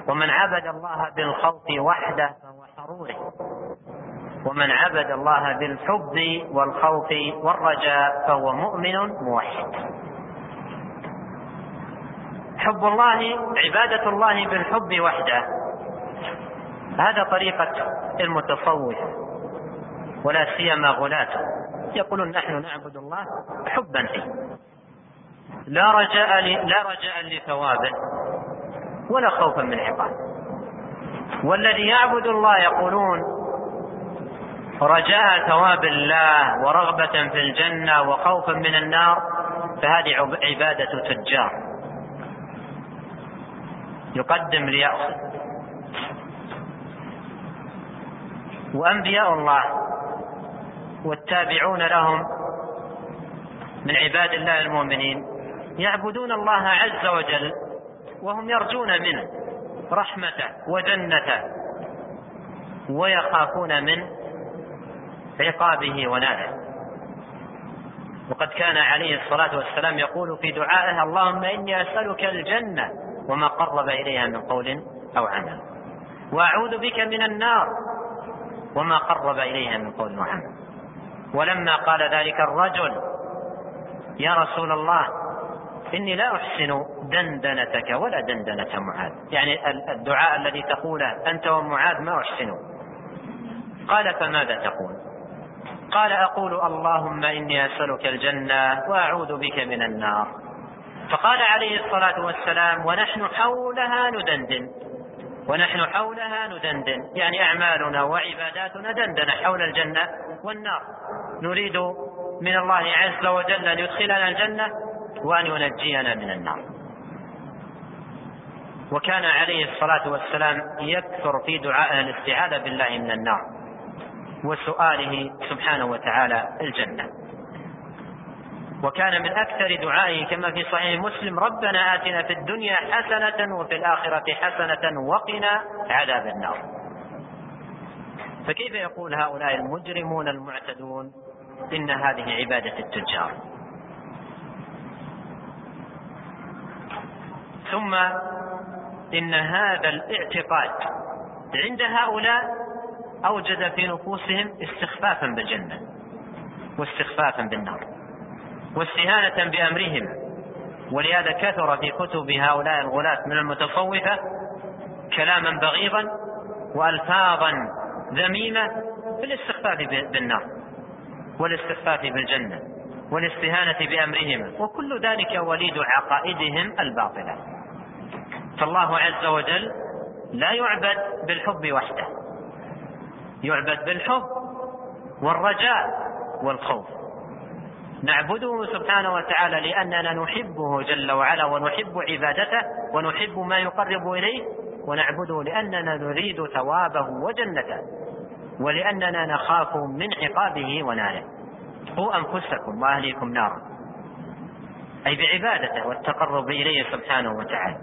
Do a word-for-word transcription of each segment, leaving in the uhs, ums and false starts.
ومن عبد الله بالخوف وحده فهو حروره، ومن عبد الله بالحب والخوف والرجاء فهو مؤمن موحد. حب الله، عبادة الله بالحب وحده، هذا طريقة المتصوف ولا سيما غلاته، يقولون نحن نعبد الله حبا فيه، لا رجاء لا رجاء لثوابه ولا خوفا من عقابه. والذي يعبد الله يقولون رجاء ثواب الله ورغبة في الجنة وخوفا من النار، فهذه عبادة تجار يقدم ليأخذ. وأنبياء الله والتابعون لهم من عباد الله المؤمنين يعبدون الله عز وجل وهم يرجون منه رحمته وجنته ويخافون من عقابه وناره. وقد كان عليه الصلاة والسلام يقول في دعائه: اللهم إني أسألك الجنة وما قرب إليها من قول أو عمل، وأعوذ بك من النار وما قرب إليها من قول وعمل. ولما قال ذلك الرجل: يا رسول الله إني لا أحسن دندنتك ولا دندنة معاذ، يعني الدعاء الذي تقوله أنت ومعاذ ما أحسنه. قال: فماذا تقول؟ قال: أقول اللهم إني أسألك الجنة وأعوذ بك من النار. فقال عليه الصلاة والسلام: ونحن حولها ندندن، ونحن حولها ندندن، يعني أعمالنا وعباداتنا دندن حول الجنة والنار، نريد من الله عز وجل أن يدخلنا الجنة وأن ينجينا من النار. وكان عليه الصلاة والسلام يكثر في دعائه الاستعاذة بالله من النار وسؤاله سبحانه وتعالى الجنة. وكان من أكثر دعائه كما في صحيح مسلم: ربنا آتنا في الدنيا حسنة وفي الآخرة حسنة وقنا عذاب النار. فكيف يقول هؤلاء المجرمون المعتدون إن هذه عبادة التجار؟ ثم إن هذا الاعتقاد عند هؤلاء أوجد في نفوسهم استخفافا بالجنة واستخفافا بالنار واستهانة بأمرهم. ولهذا كثر في كتب هؤلاء الغلاة من المتصوفة كلاما بغيضا وألفاظا ذميمة في الاستخفاف بالنار والاستخفاف بالجنة والاستهانة بأمرهم، وكل ذلك وليد عقائدهم الباطلة. فالله عز وجل لا يعبد بالحب وحده، يعبد بالحب والرجاء والخوف. نعبده سبحانه وتعالى لأننا نحبه جل وعلا ونحب عبادته ونحب ما يقرب إليه، ونعبده لأننا نريد ثوابه وجنته، ولأننا نخاف من عقابه وناره. قوا أنفسكم وأهليكم نارا، أي بعبادته والتقرب إليه سبحانه وتعالى.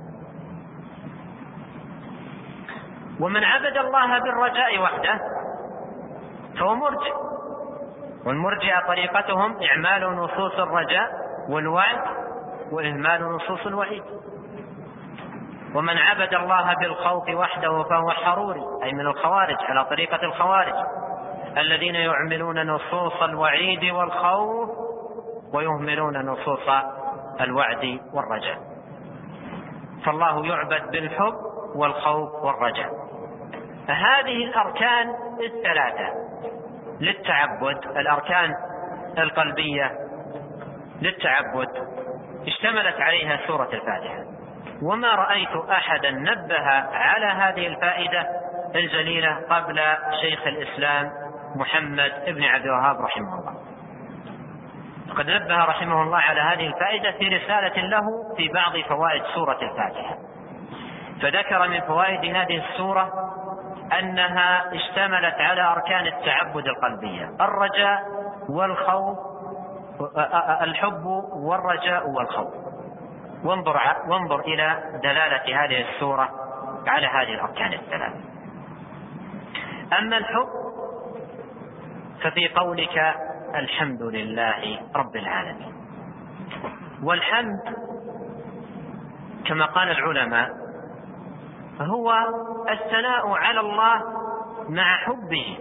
ومن عبد الله بالرجاء وحده فهو مرجئ، والمرجئة طريقتهم إعمال نصوص الرجاء والوعد وإهمال نصوص الوعيد. ومن عبد الله بالخوف وحده فهو حروري، أي من الخوارج، على طريقة الخوارج الذين يعملون نصوص الوعيد والخوف ويهملون نصوص الوعد والرجاء. فالله يعبد بالحب والخوف والرجاء. هذه الأركان الثلاثة للتعبد، الأركان القلبية للتعبد، اشتملت عليها سورة الفاتحة. وما رأيت أحدا نبه على هذه الفائدة الجليلة قبل شيخ الإسلام محمد ابن عبد الوهاب رحمه الله. وقد نبه رحمه الله على هذه الفائدة في رسالة له في بعض فوائد سورة الفاتحة، فذكر من فوائد هذه السورة أنها اشتملت على أركان التعبد القلبية: الرجاء والخوف، الحب والرجاء والخوف. وانظر, وانظر إلى دلالة هذه السورة على هذه الأركان الثلاث. أما الحب ففي قولك الحمد لله رب العالمين، والحمد كما قال العلماء هو الثناء على الله مع حبه،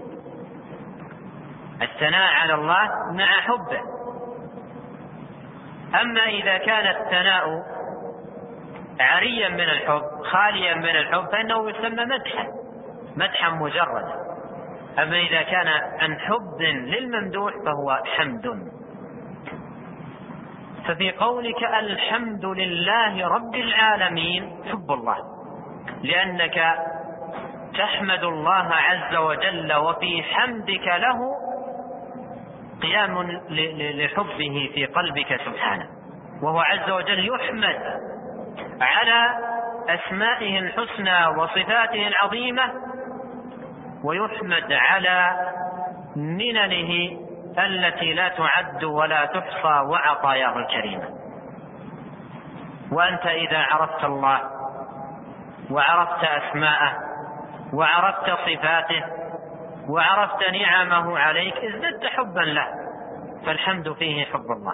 الثناء على الله مع حبه. أما إذا كان الثناء عاريا من الحب خاليا من الحب فإنه يسمى مدحا، مدحا مجردا. أما إذا كان عن حب للممدوح فهو حمد. ففي قولك الحمد لله رب العالمين حب الله، لأنك تحمد الله عز وجل وفي حمدك له قيام لحبه في قلبك سبحانه، وهو عز وجل يحمد على أسمائه الحسنى وصفاته العظيمة، ويحمد على مننه التي لا تعد ولا تحصى وعطاياه الكريمة. وأنت إذا عرفت الله وعرفت أسماءه وعرفت صفاته وعرفت نعمه عليك ازددت حبا له، فالحمد فيه حب الله.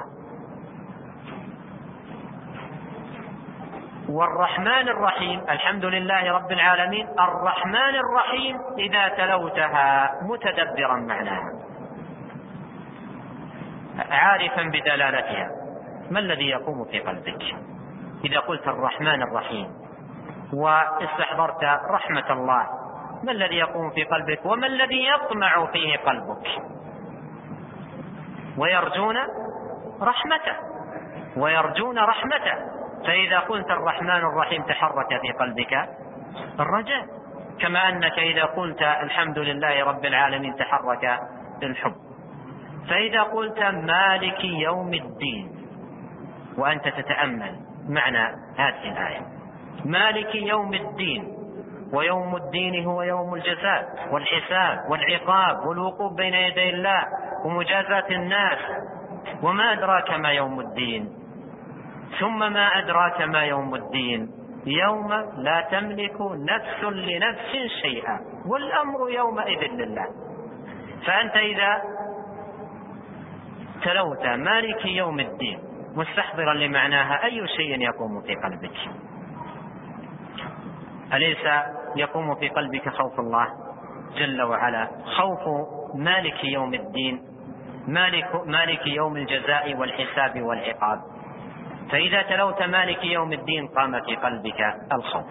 والرحمن الرحيم، الحمد لله رب العالمين الرحمن الرحيم، إذا تلوتها متدبرا معناها عارفا بدلالتها، ما الذي يقوم في قلبك إذا قلت الرحمن الرحيم واستحضرت رحمة الله؟ ما الذي يقوم في قلبك وما الذي يطمع فيه قلبك؟ ويرجون رحمته ويرجون رحمته. فإذا قلت الرحمن الرحيم تحرك في قلبك الرجاء، كما أنك إذا قلت الحمد لله رب العالمين تحرك الحب. فإذا قلت مالك يوم الدين وأنت تتأمل معنى هذه الآية، مالك يوم الدين، ويوم الدين هو يوم الجزاء والحساب والعقاب والوقوف بين يدي الله ومجازاة الناس، وما أدراك ما يوم الدين، ثم ما أدراك ما يوم الدين، يوم لا تملك نفس لنفس شيئا والأمر يومئذ لله. فأنت إذا تلوت مالك يوم الدين مستحضرا لمعناها أي شيء يقوم في قلبك؟ أليس يقوم في قلبك خوف الله جل وعلا، خوف مالك يوم الدين، مالك, مالك يوم الجزاء والحساب والعقاب؟ فإذا تلوت مالك يوم الدين قام في قلبك الخوف،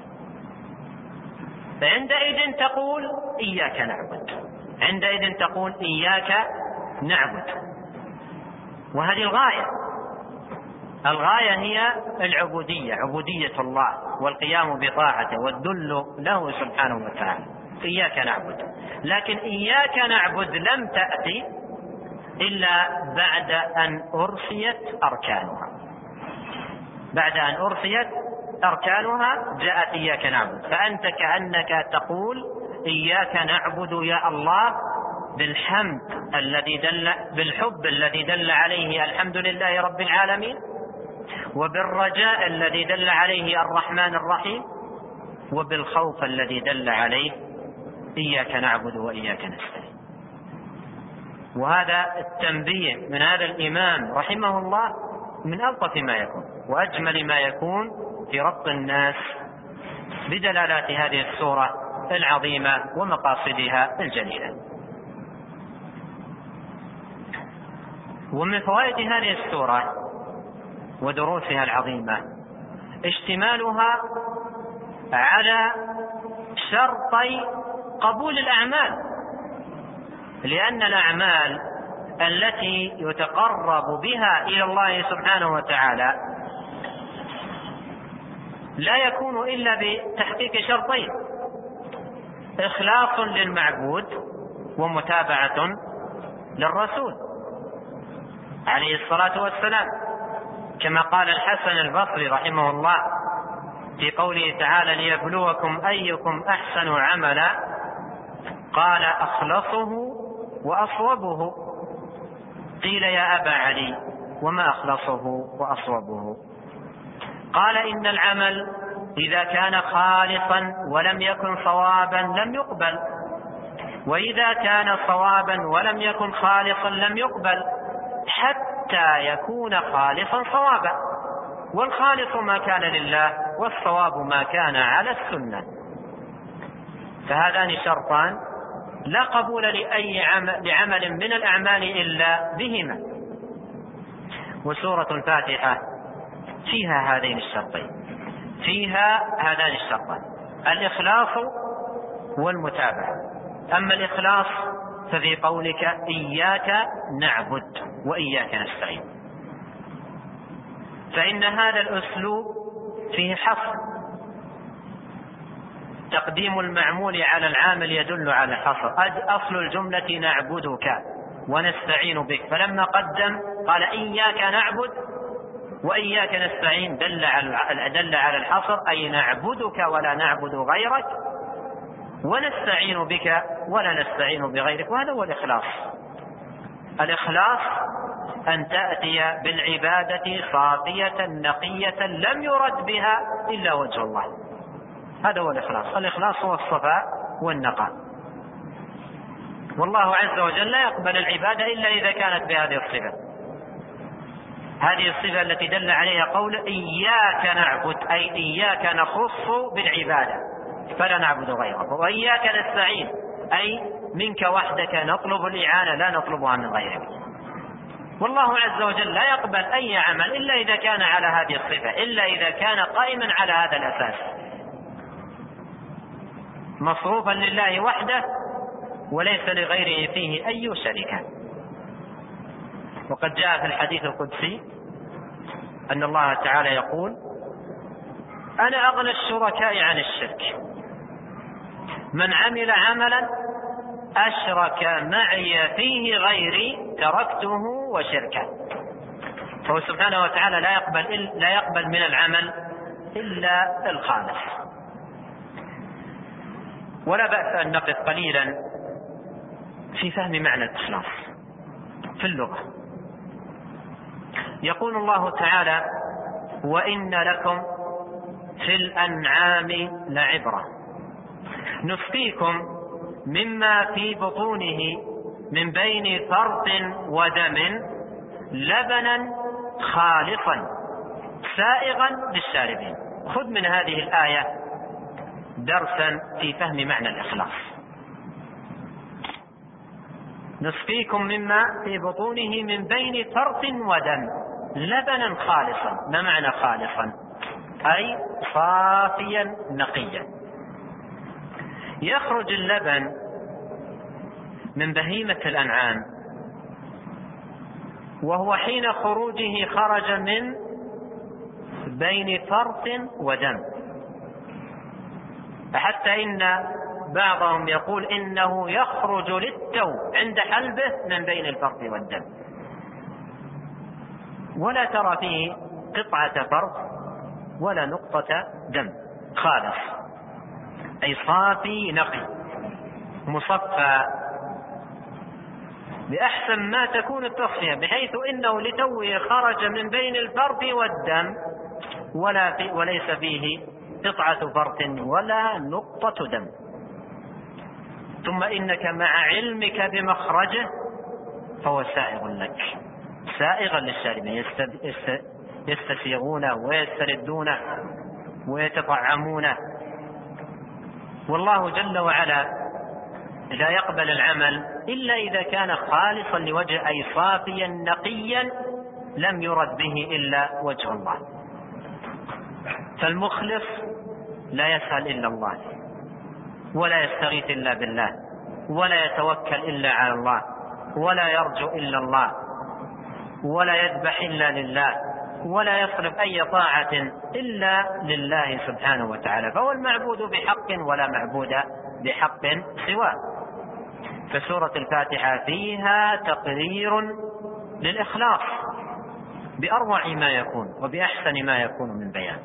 فعندئذ تقول إياك نعبد، عندئذ تقول إياك نعبد. وهذه الغاية، الغاية هي العبودية، عبودية الله والقيام بطاعته والذل له سبحانه وتعالى. إياك نعبد، لكن إياك نعبد لم تأتي إلا بعد أن أرسيت أركانها، بعد أن أرسيت أركانها جاءت إياك نعبد. فأنت كأنك تقول إياك نعبد يا الله بالحمد الذي دل بالحب الذي دل عليه الحمد لله رب العالمين، وبالرجاء الذي دل عليه الرحمن الرحيم، وبالخوف الذي دل عليه إياك نعبد وإياك نستعين. وهذا التنبيه من هذا الإمام رحمه الله من ألطف ما يكون وأجمل ما يكون في ربط الناس بدلالات هذه السورة العظيمة ومقاصدها الجليلة. ومن فوائد هذه السورة ودروسها العظيمة اشتمالها على شرطي قبول الأعمال، لأن الأعمال التي يتقرب بها إلى الله سبحانه وتعالى لا يكون إلا بتحقيق شرطين: إخلاص للمعبود ومتابعة للرسول عليه الصلاة والسلام، كما قال الحسن البصري رحمه الله في قوله تعالى: ليبلوكم أيكم أحسن عملا، قال: أخلصه وأصوبه. قيل: يا أبا علي وما أخلصه وأصوبه؟ قال: إن العمل إذا كان خالصا ولم يكن صوابا لم يقبل، وإذا كان صوابا ولم يكن خالصا لم يقبل، حتى يكون خالصا صوابا. والخالص ما كان لله، والصواب ما كان على السنة. فهذان شرطان لا قبول لأي عمل لعمل من الأعمال إلا بهما. وسورة الفاتحة فيها هذين الشرطين، فيها هذان الشرطان، الإخلاص والمتابعة. أما الإخلاص ففي قولك إياك نعبد وإياك نستعين، فإن هذا الأسلوب فيه حصر، تقديم المعمول على العامل يدل على الحصر. أصل الجملة نعبدك ونستعين بك، فلما قدم قال إياك نعبد وإياك نستعين دل على دل على الحصر، أي نعبدك ولا نعبد غيرك، ونستعين بك ولا نستعين بغيرك. وهذا هو الإخلاص. الإخلاص أن تأتي بالعبادة صافية نقية لم يرد بها إلا وجه الله، هذا هو الإخلاص. الإخلاص هو الصفاء والنقاء، والله عز وجل لا يقبل العبادة إلا إذا كانت بهذه الصفة، هذه الصفة التي دل عليها قول إياك نعبد، أي إياك نخص بالعبادة فلا نعبد غيرك، وإياك نستعين أي منك وحدك نطلب الإعانة لا نطلبها من غيرك. والله عز وجل لا يقبل أي عمل إلا إذا كان على هذه الصفة، إلا إذا كان قائما على هذا الأساس، مصروفا لله وحده وليس لغيره فيه أي شركة. وقد جاء في الحديث القدسي أن الله تعالى يقول أنا أغنى الشركاء عن الشرك، من عمل عملا أشرك معي فيه غيري تركته وشركه. فهو سبحانه وتعالى لا يقبل, لا يقبل من العمل إلا الخالص. ولا بأس أن نقف قليلا في فهم معنى الإخلاص في اللغة. يقول الله تعالى وإن لكم في الأنعام لعبرة نسقيكم مما في بطونه من بين فرث ودم لبنا خالصا سائغا للشاربين. خذ من هذه الآية درسا في فهم معنى الإخلاص. نسقيكم مما في بطونه من بين فرث ودم لبنا خالصا. ما معنى خالصا؟ أي صافيا نقيا. يخرج اللبن من بهيمة الأنعام، وهو حين خروجه خرج من بين فرث ودم، حتى إن بعضهم يقول إنه يخرج للتو عند حلبه من بين الفرث والدم، ولا ترى فيه قطعة فرث ولا نقطة دم، خالص أي صافي نقي مصفى بأحسن ما تكون التصفية، بحيث إنه لتوه خرج من بين الفرث والدم ولا في وليس فيه قطعة فرث ولا نقطة دم. ثم إنك مع علمك بمخرجه فهو سائغ لك، سائغا للشاربين، يستسيغونه ويستردونه ويتطعمونه. والله جل وعلا لا يقبل العمل إلا إذا كان خالصا لوجه، أي صافيا نقيا لم يرد به إلا وجه الله. فالمخلص لا يسأل إلا الله، ولا يستغيث إلا بالله، ولا يتوكل إلا على الله، ولا يرجو إلا الله، ولا يذبح إلا لله، ولا يصرف أي طاعة إلا لله سبحانه وتعالى. فهو المعبود بحق ولا معبود بحق سواه. فسورة الفاتحة فيها تقرير للإخلاص بأروع ما يكون وبأحسن ما يكون من بيان.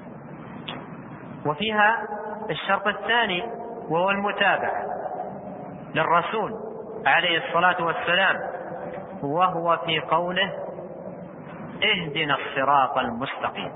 وفيها الشرط الثاني وهو المتابعة للرسول عليه الصلاة والسلام، وهو في قوله اهدنا الصراط المستقيم.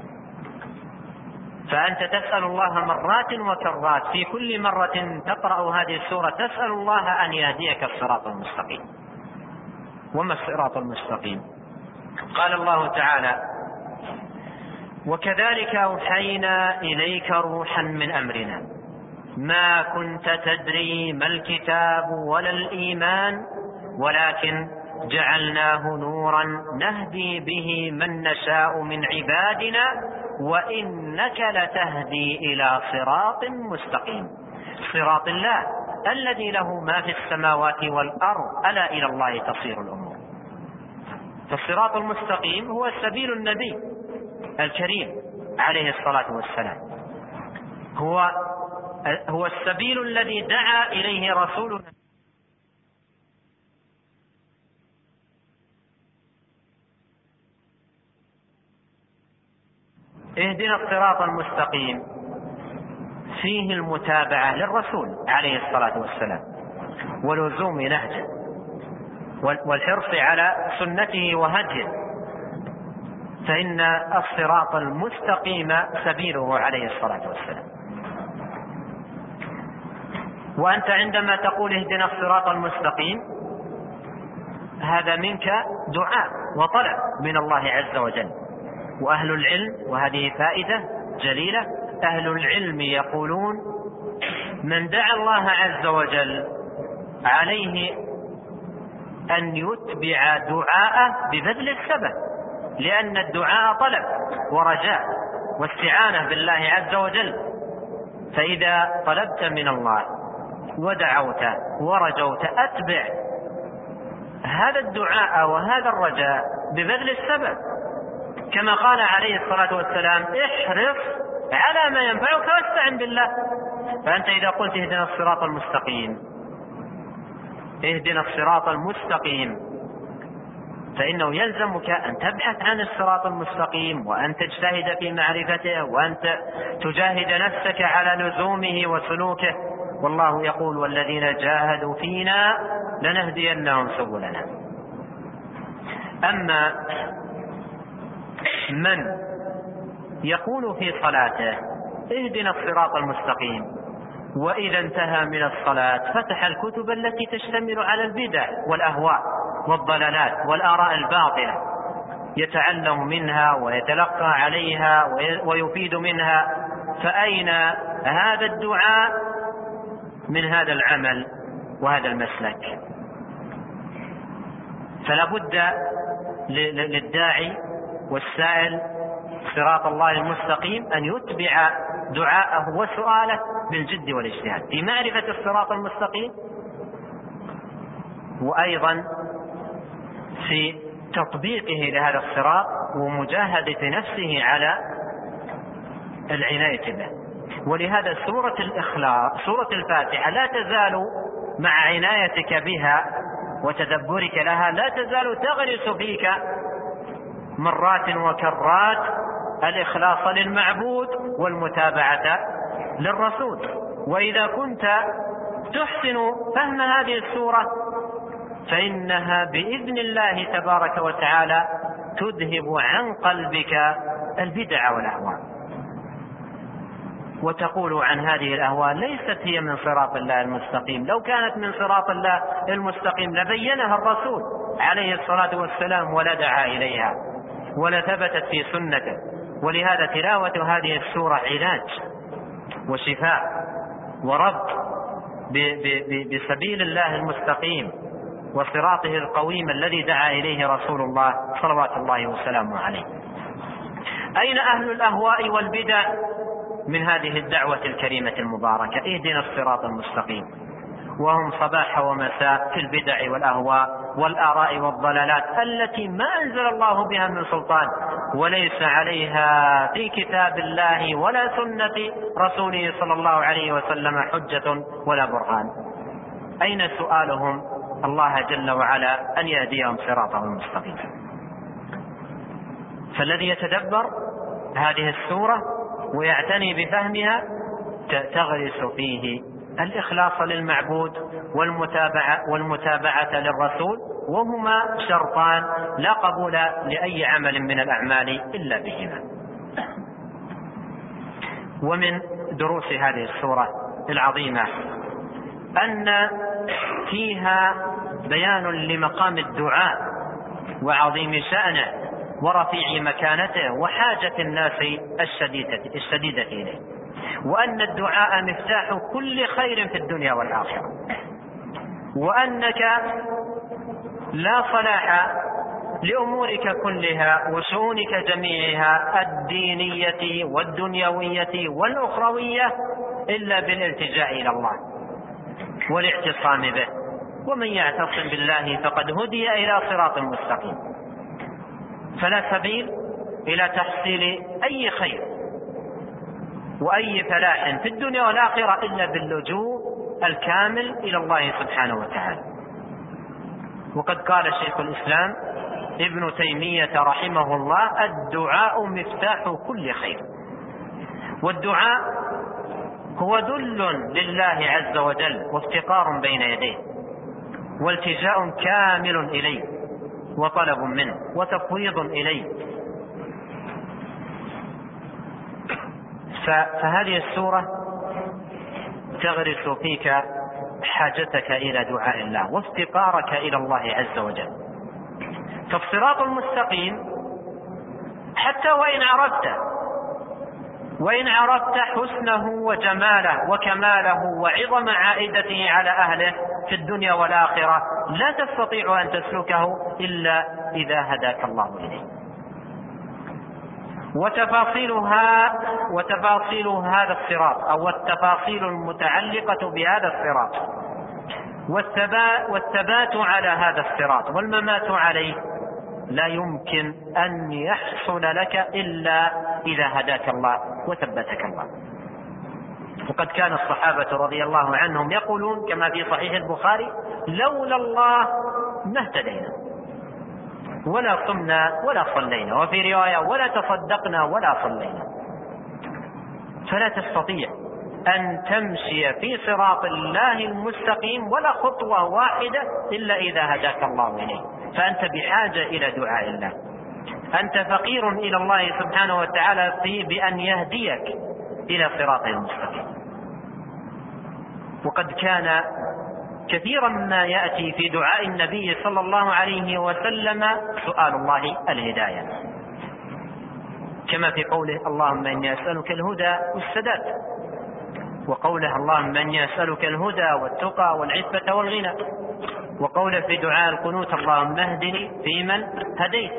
فأنت تسأل الله مرات وكرات، في كل مرة تقرأ هذه السورة تسأل الله أن يهديك الصراط المستقيم. وما الصراط المستقيم؟ قال الله تعالى وكذلك أوحينا إليك روحا من أمرنا ما كنت تدري ما الكتاب ولا الإيمان ولكن جعلناه نورا نهدي به من نشاء من عبادنا وإنك لتهدي إلى صراط مستقيم. صراط الله الذي له ما في السماوات والأرض ألا إلى الله تصير الأمور. فالصراط المستقيم هو سبيل النبي الكريم عليه الصلاة والسلام، هو هو السبيل الذي دعا إليه رسولنا. اهدنا الصراط المستقيم فيه المتابعة للرسول عليه الصلاة والسلام ولزوم نهجه والحرص على سنته وهديه، فإن الصراط المستقيم سبيله عليه الصلاة والسلام. وأنت عندما تقول اهدنا الصراط المستقيم هذا منك دعاء وطلب من الله عز وجل. وأهل العلم، وهذه فائدة جليلة، أهل العلم يقولون من دعا الله عز وجل عليه أن يتبع دعاءه ببذل السبب، لأن الدعاء طلب ورجاء واستعانة بالله عز وجل. فإذا طلبت من الله ودعوت ورجوت أتبع هذا الدعاء وهذا الرجاء ببذل السبب، كما قال عليه الصلاة والسلام احرص على ما ينفعك واستعن بالله. فأنت إذا قلت اهدنا الصراط المستقيم اهدنا الصراط المستقيم فإنه يلزمك أن تبحث عن الصراط المستقيم وأن تجتهد في معرفته وأن تجاهد نفسك على لزومه وسلوكه. والله يقول والذين جاهدوا فينا لنهدينهم سبلنا. أما من يقول في صلاته اهدنا الصراط المستقيم وإذا انتهى من الصلاة فتح الكتب التي تشتمل على البدع والأهواء والضلالات والآراء الباطلة يتعلم منها ويتلقى عليها ويفيد منها، فأين هذا الدعاء من هذا العمل وهذا المسلك؟ فلا بد للداعي والسائل صراط الله المستقيم أن يتبع دعاءه وسؤاله بالجد والاجتهاد في معرفة الصراط المستقيم، وأيضا في تطبيقه لهذا الصراط ومجاهدة نفسه على العناية به. ولهذا سورة الإخلاص سورة الفاتحة لا تزال مع عنايتك بها وتدبرك لها لا تزال تغرس فيك مرات وكرات الإخلاص للمعبود والمتابعة للرسول. وإذا كنت تحسن فهم هذه السورة فإنها بإذن الله تبارك وتعالى تذهب عن قلبك البدع والأهواء، وتقول عن هذه الأهواء ليست هي من صراط الله المستقيم. لو كانت من صراط الله المستقيم لبينها الرسول عليه الصلاة والسلام ولدعا إليها ولثبتت في سنته. ولهذا تلاوة هذه السورة علاج وشفاء وربط بسبيل الله المستقيم وصراطه القويم الذي دعا إليه رسول الله صلوات الله وسلامه عليه. أين أهل الأهواء والبدع من هذه الدعوة الكريمة المباركة اهدنا الصراط المستقيم؟ وهم صباح ومساء في البدع والأهواء والآراء والضلالات التي ما أنزل الله بها من سلطان وليس عليها في كتاب الله ولا سنة رسوله صلى الله عليه وسلم حجة ولا برهان. أين سؤالهم الله جل وعلا أن يهديهم صراطه المستقيم؟ فالذي يتدبر هذه السورة ويعتني بفهمها تغرس فيه الإخلاص للمعبود والمتابعة, والمتابعة للرسول، وهما شرطان لا قبول لأي عمل من الأعمال إلا بهما. ومن دروس هذه السورة العظيمة أن فيها بيان لمقام الدعاء وعظيم شأنه ورفيع مكانته وحاجة الناس الشديدة, الشديدة إليه. وأن الدعاء مفتاح كل خير في الدنيا والآخرة، وأنك لا صلاح لأمورك كلها وشؤونك جميعها الدينية والدنيوية والأخروية إلا بالالتجاء إلى الله والاعتصام به، ومن يعتصم بالله فقد هدي إلى صراط مستقيم. فلا سبيل إلى تحصيل أي خير وأي فلاح في الدنيا والآخرة إلا باللجوء الكامل إلى الله سبحانه وتعالى. وقد قال شيخ الإسلام ابن تيمية رحمه الله: الدعاء مفتاح كل خير. والدعاء هو ذل لله عز وجل وافتقار بين يديه والتجاء كامل إليه وطلب منه وتفويض إليه. فهذه السورة تغرس فيك حاجتك إلى دعاء الله وافتقارك إلى الله عز وجل. فالصراط المستقيم حتى وإن عرفت وإن عرفت حسنه وجماله وكماله وعظم عائدته على أهله في الدنيا والآخرة لا تستطيع أن تسلكه إلا إذا هداك الله إليه. وتفاصيلها وتفاصيل هذا الصراط أو التفاصيل المتعلقة بهذا الصراط والثبات على هذا الصراط والممات عليه لا يمكن أن يحصل لك إلا إذا هداك الله وثبتك الله. وقد كان الصحابة رضي الله عنهم يقولون كما في صحيح البخاري: لولا الله ما اهتدينا ولا صمنا ولا صلينا، وفي رواية: ولا تصدقنا ولا صلينا. فلا تستطيع أن تمشي في صراط الله المستقيم ولا خطوة واحدة إلا إذا هداك الله إليه. فأنت بحاجة إلى دعاء الله، أنت فقير إلى الله سبحانه وتعالى في بأن يهديك إلى صراط المستقيم. وقد كان كثيرا ما يأتي في دعاء النبي صلى الله عليه وسلم سؤال الله الهداية، كما في قوله: اللهم إني أسألك الهدى والسداد، وقوله: اللهم إني أسألك الهدى والتقى والعفة والغنى، وقوله في دعاء القنوت: اللهم اهدني فيمن هديت.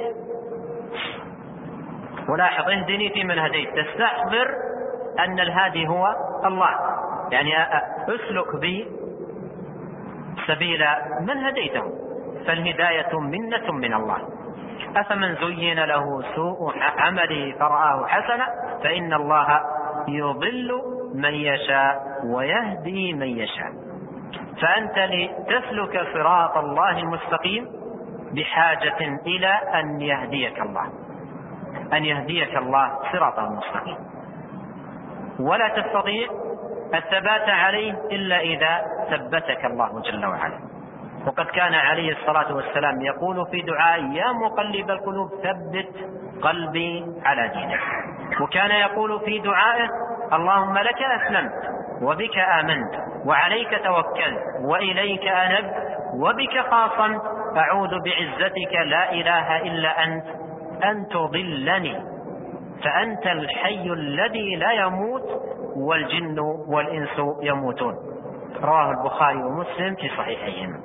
ولاحظ: اهدني فيمن هديت، تستحضر أن الهادي هو الله، يعني أسلك بي سبيل من هديته، فالهداية منة من الله. أفمن زين له سوء عمله فرآه حسنا فإن الله يضل من يشاء ويهدي من يشاء. فأنت لتسلك صراط الله المستقيم بحاجة إلى أن يهديك الله أن يهديك الله صراط المستقيم، ولا تستطيع الثبات عليه إلا إذا ثبتك الله جل وعلا. وقد كان عليه الصلاة والسلام يقول في دعاء: يا مقلب القلوب ثبت قلبي على دينك. وكان يقول في دعائه: اللهم لك أسلمت وبك آمنت وعليك توكلت وإليك أنبت وبك خاصمت أعوذ بعزتك لا إله إلا أنت أن تضلني فأنت الحي الذي لا يموت والجن والإنس يموتون. رواه البخاري ومسلم في صحيحيهما.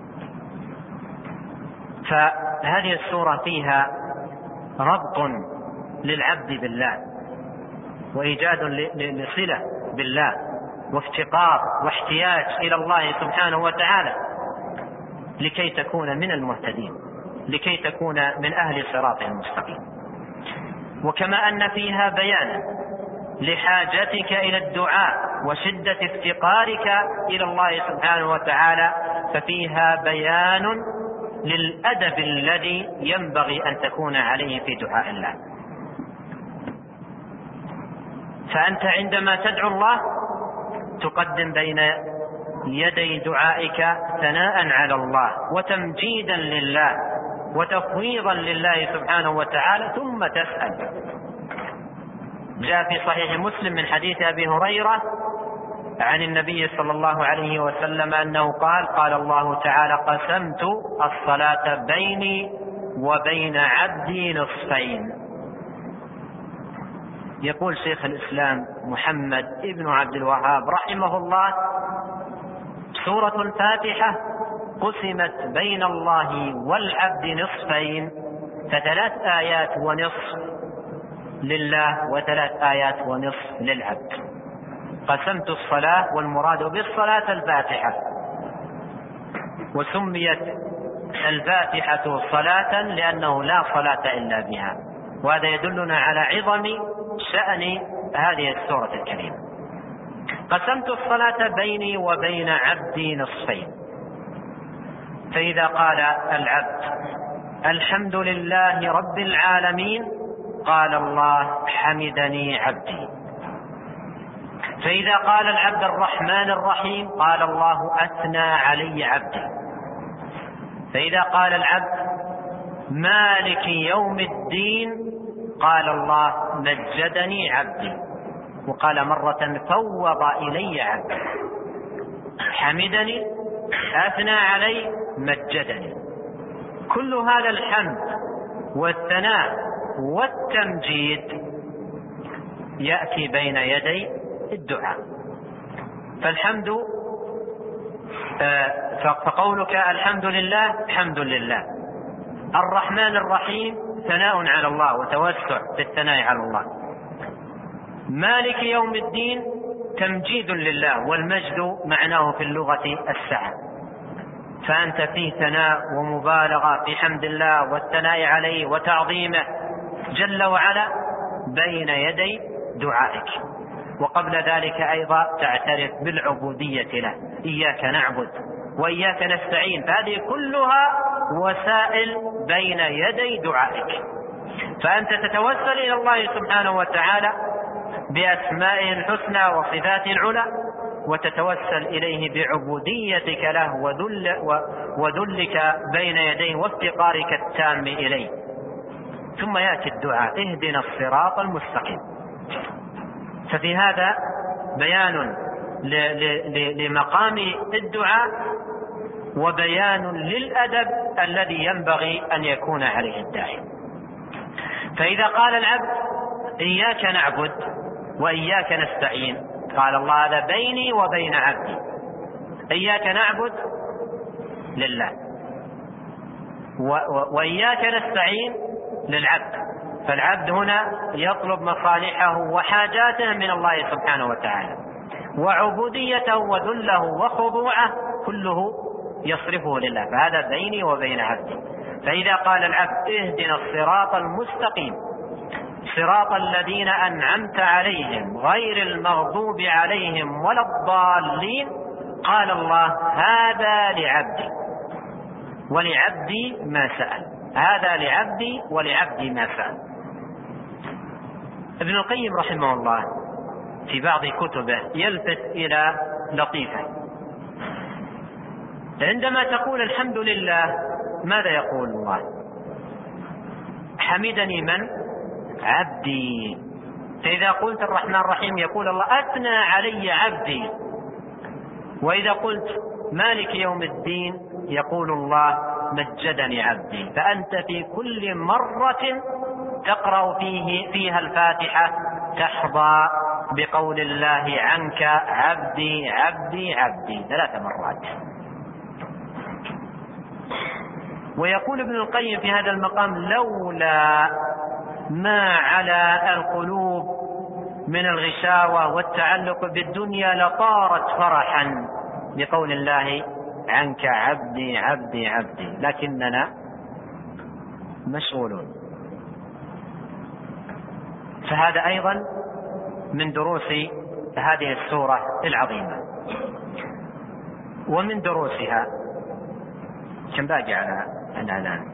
فهذه السورة فيها ربط للعبد بالله وإيجاد لصلة بالله وافتقار واحتياج إلى الله سبحانه وتعالى لكي تكون من المهتدين، لكي تكون من أهل صراط المستقيم. وكما أن فيها بيانا لحاجتك إلى الدعاء وشدة افتقارك إلى الله سبحانه وتعالى، ففيها بيان للأدب الذي ينبغي أن تكون عليه في دعاء الله. فأنت عندما تدعو الله تقدم بين يدي دعائك ثناء على الله وتمجيدا لله وتفويضا لله سبحانه وتعالى، ثم تسأل. جاء في صحيح مسلم من حديث أبي هريرة عن النبي صلى الله عليه وسلم أنه قال: قال الله تعالى: قسمت الصلاة بيني وبين عبدي نصفين. يقول شيخ الإسلام محمد ابن عبد الوهاب رحمه الله: سورة الفاتحة قسمت بين الله والعبد نصفين، فثلاث آيات ونصف لله وثلاث آيات ونصف للعبد. قسمت الصلاة والمراد بالصلاة الفاتحة، وسميت الفاتحة صلاة لأنه لا صلاة إلا بها، وهذا يدلنا على عظم شأن هذه السورة الكريمة. قسمت الصلاة بيني وبين عبدي نصفين، فإذا قال العبد الحمد لله رب العالمين قال الله حمدني عبدي. فإذا قال العبد الرحمن الرحيم قال الله أثنى علي عبدي. فإذا قال العبد مالك يوم الدين قال الله مجدني عبدي. وقال مرة فوض إلي عبدي. حمدني، أثنى علي، مجدني. كل هذا الحمد والثناء والتمجيد يأتي بين يدي الدعاء. فالحمد فقولك الحمد لله حمد لله، الرحمن الرحيم ثناء على الله وتوسع بالثناء على الله، مالك يوم الدين تمجيد لله، والمجد معناه في اللغة السعة. فأنت في ثناء ومبالغة في حمد الله والثناء عليه وتعظيمه جل وعلا بين يدي دعائك. وقبل ذلك أيضا تعترف بالعبودية له، إياك نعبد وإياك نستعين، فهذه كلها وسائل بين يدي دعائك. فأنت تتوسل إلى الله سبحانه وتعالى بأسمائه الحسنى وصفاته العلى، وتتوسل إليه بعبوديتك له وذل وذلك بين يديه وافتقارك التام إليه. ثم يأتي الدعاء اهدنا الصراط المستقيم. ففي هذا بيان لمقام الدعاء وبيان للأدب الذي ينبغي أن يكون عليه الداعي. فإذا قال العبد إياك نعبد وإياك نستعين قال الله هذا بيني وبين عبدي. إياك نعبد لله، وإياك نستعين للعبد. فالعبد هنا يطلب مصالحه وحاجاته من الله سبحانه وتعالى، وعبوديته وذله وخضوعه كله يصرفه لله، فهذا بيني وبين عبدي. فإذا قال العبد اهدنا الصراط المستقيم صراط الذين أنعمت عليهم غير المغضوب عليهم ولا الضالين قال الله هذا لعبدي ولعبدي ما سأل. هذا لعبدي ولعبدي ما سأل. ابن القيم رحمه الله في بعض كتبه يلفت إلى لطيفة. عندما تقول الحمد لله ماذا يقول الله؟ حمدني من؟ عبدي. فإذا قلت الرحمن الرحيم يقول الله أثنى علي عبدي. وإذا قلت مالك يوم الدين يقول الله مجدني عبدي. فأنت في كل مرة تقرأ فيه فيها الفاتحة تحظى بقول الله عنك عبدي عبدي عبدي ثلاث مرات. ويقول ابن القيم في هذا المقام لولا ما على القلوب من الغشاوة والتعلق بالدنيا لطارت فرحا بقول الله عنك عبدي عبدي عبدي، لكننا مشغولون. فهذا أيضا من دروس هذه السورة العظيمة. ومن دروسها كم باقي على الأذان؟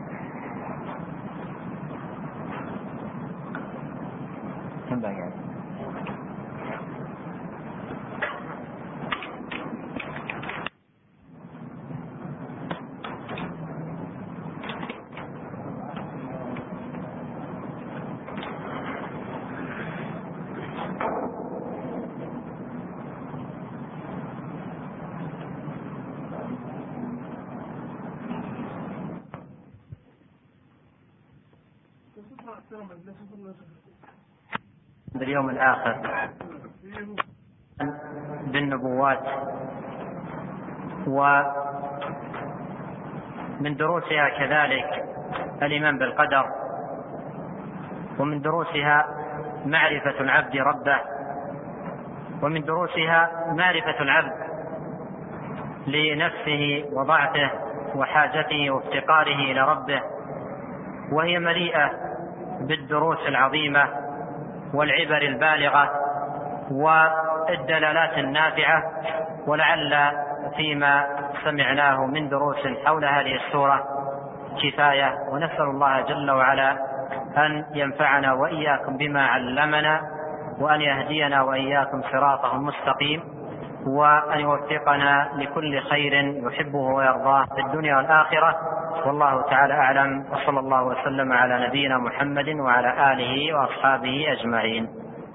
كم باقي على باليوم الآخر، بالنبوات، ومن دروسها كذلك الإيمان بالقدر، ومن دروسها معرفة العبد ربه، ومن دروسها معرفة العبد لنفسه وضعفه وحاجته وافتقاره إلى ربه، وهي مليئة بالدروس العظيمة والعبر البالغة والدلالات النافعة. ولعل فيما سمعناه من دروس حول هذه السورة كفاية، ونسأل الله جل وعلا أن ينفعنا وإياكم بما علمنا، وأن يهدينا وإياكم صراطه المستقيم، وأن يوفقنا لكل خير يحبه ويرضاه في الدنيا والآخرة. والله تعالى أعلم، وصلى الله وسلم على نبينا محمد وعلى آله وأصحابه أجمعين.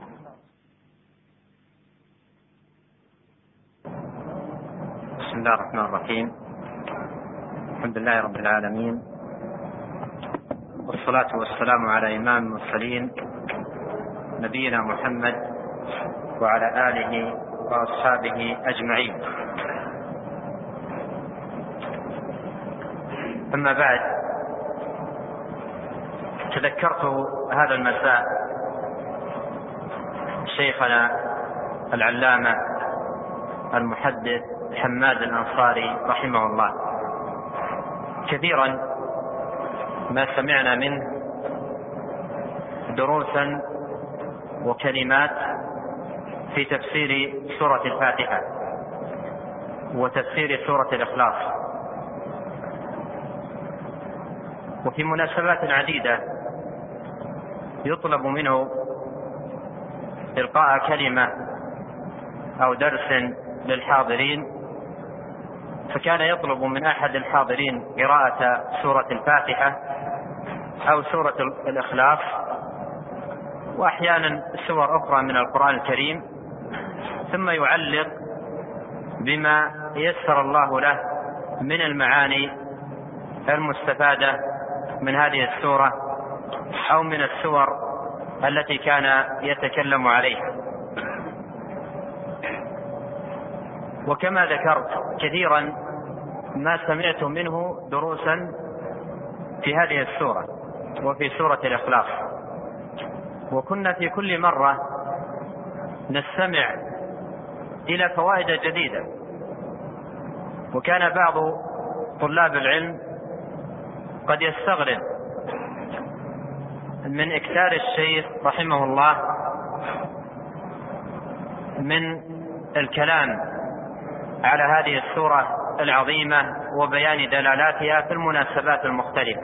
بسم الله الرحمن الرحيم. الحمد لله رب العالمين، والصلاة والسلام على إمام المرسلين نبينا محمد وعلى آله وأصحابه أجمعين. أما بعد، تذكرت هذا المساء شيخنا العلامة المحدث حماد الأنصاري رحمه الله كثيرا ما سمعنا منه دروسا وكلمات في تفسير سورة الفاتحة وتفسير سورة الإخلاص، وفي مناسبات عديدة يطلب منه إلقاء كلمة أو درس للحاضرين، فكان يطلب من أحد الحاضرين قراءة سورة الفاتحة أو سورة الإخلاص، وأحيانا سور أخرى من القرآن الكريم، ثم يعلق بما يسر الله له من المعاني المستفادة من هذه السورة أو من السور التي كان يتكلم عليها. وكما ذكرت كثيرا ما سمعت منه دروسا في هذه السورة وفي سورة الإخلاص، وكنا في كل مرة نستمع إلى فوائد جديدة. وكان بعض طلاب العلم قد يستغرب من إكثار الشيخ رحمه الله من الكلام على هذه السورة العظيمة وبيان دلالاتها في المناسبات المختلفة،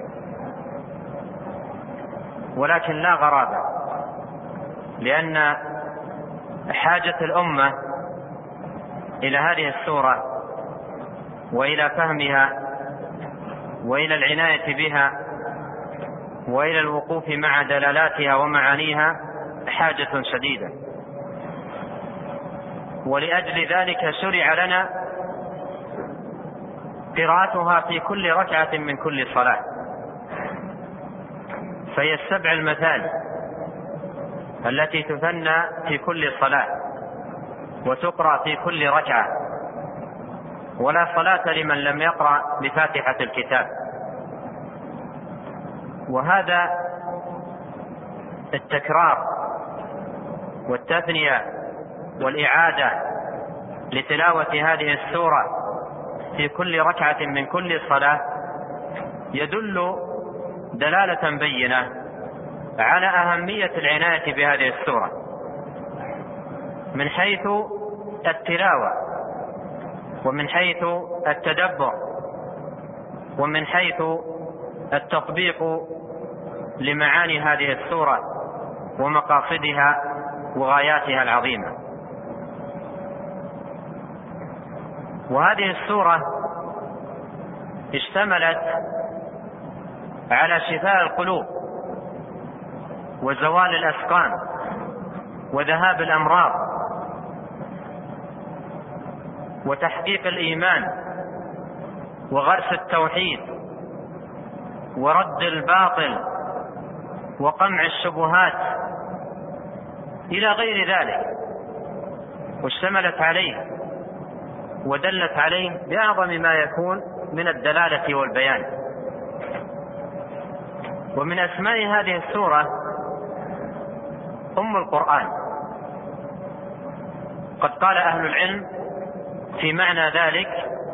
ولكن لا غرابة، لأن حاجة الأمة إلى هذه السورة وإلى فهمها وإلى العناية بها وإلى الوقوف مع دلالاتها ومعانيها حاجة شديدة. ولأجل ذلك شرع لنا قراءتها في كل ركعة من كل صلاة، فهي السبع المثاني التي تثنى في كل صلاة وتقرأ في كل ركعة، ولا صلاة لمن لم يقرأ بفاتحة الكتاب. وهذا التكرار والتثنية والإعادة لتلاوة هذه السورة في كل ركعة من كل صلاة يدل دلالة بينة على أهمية العناية بهذه السورة من حيث التلاوة، ومن حيث التدبر، ومن حيث التطبيق لمعاني هذه السورة ومقاصدها وغاياتها العظيمة. وهذه السورة اشتملت على شفاء القلوب وزوال الأسقام وذهاب الأمراض وتحقيق الإيمان وغرس التوحيد ورد الباطل وقمع الشبهات إلى غير ذلك، واشتملت عليه ودلت عليه بأعظم ما يكون من الدلالة والبيان. ومن أسماء هذه السورة أم القرآن. قد قال أهل العلم في معنى ذلك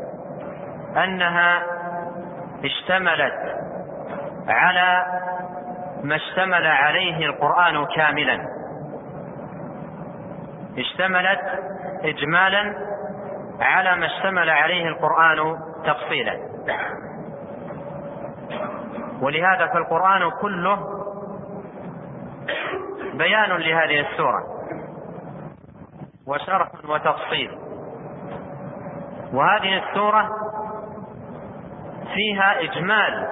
أنها اشتملت على ما اشتمل عليه القرآن كاملا، اشتملت إجمالا على ما اشتمل عليه القرآن تفصيلا. ولهذا فالقرآن كله بيان لهذه السورة وشرح وتفصيل. وهذه السورة فيها إجمال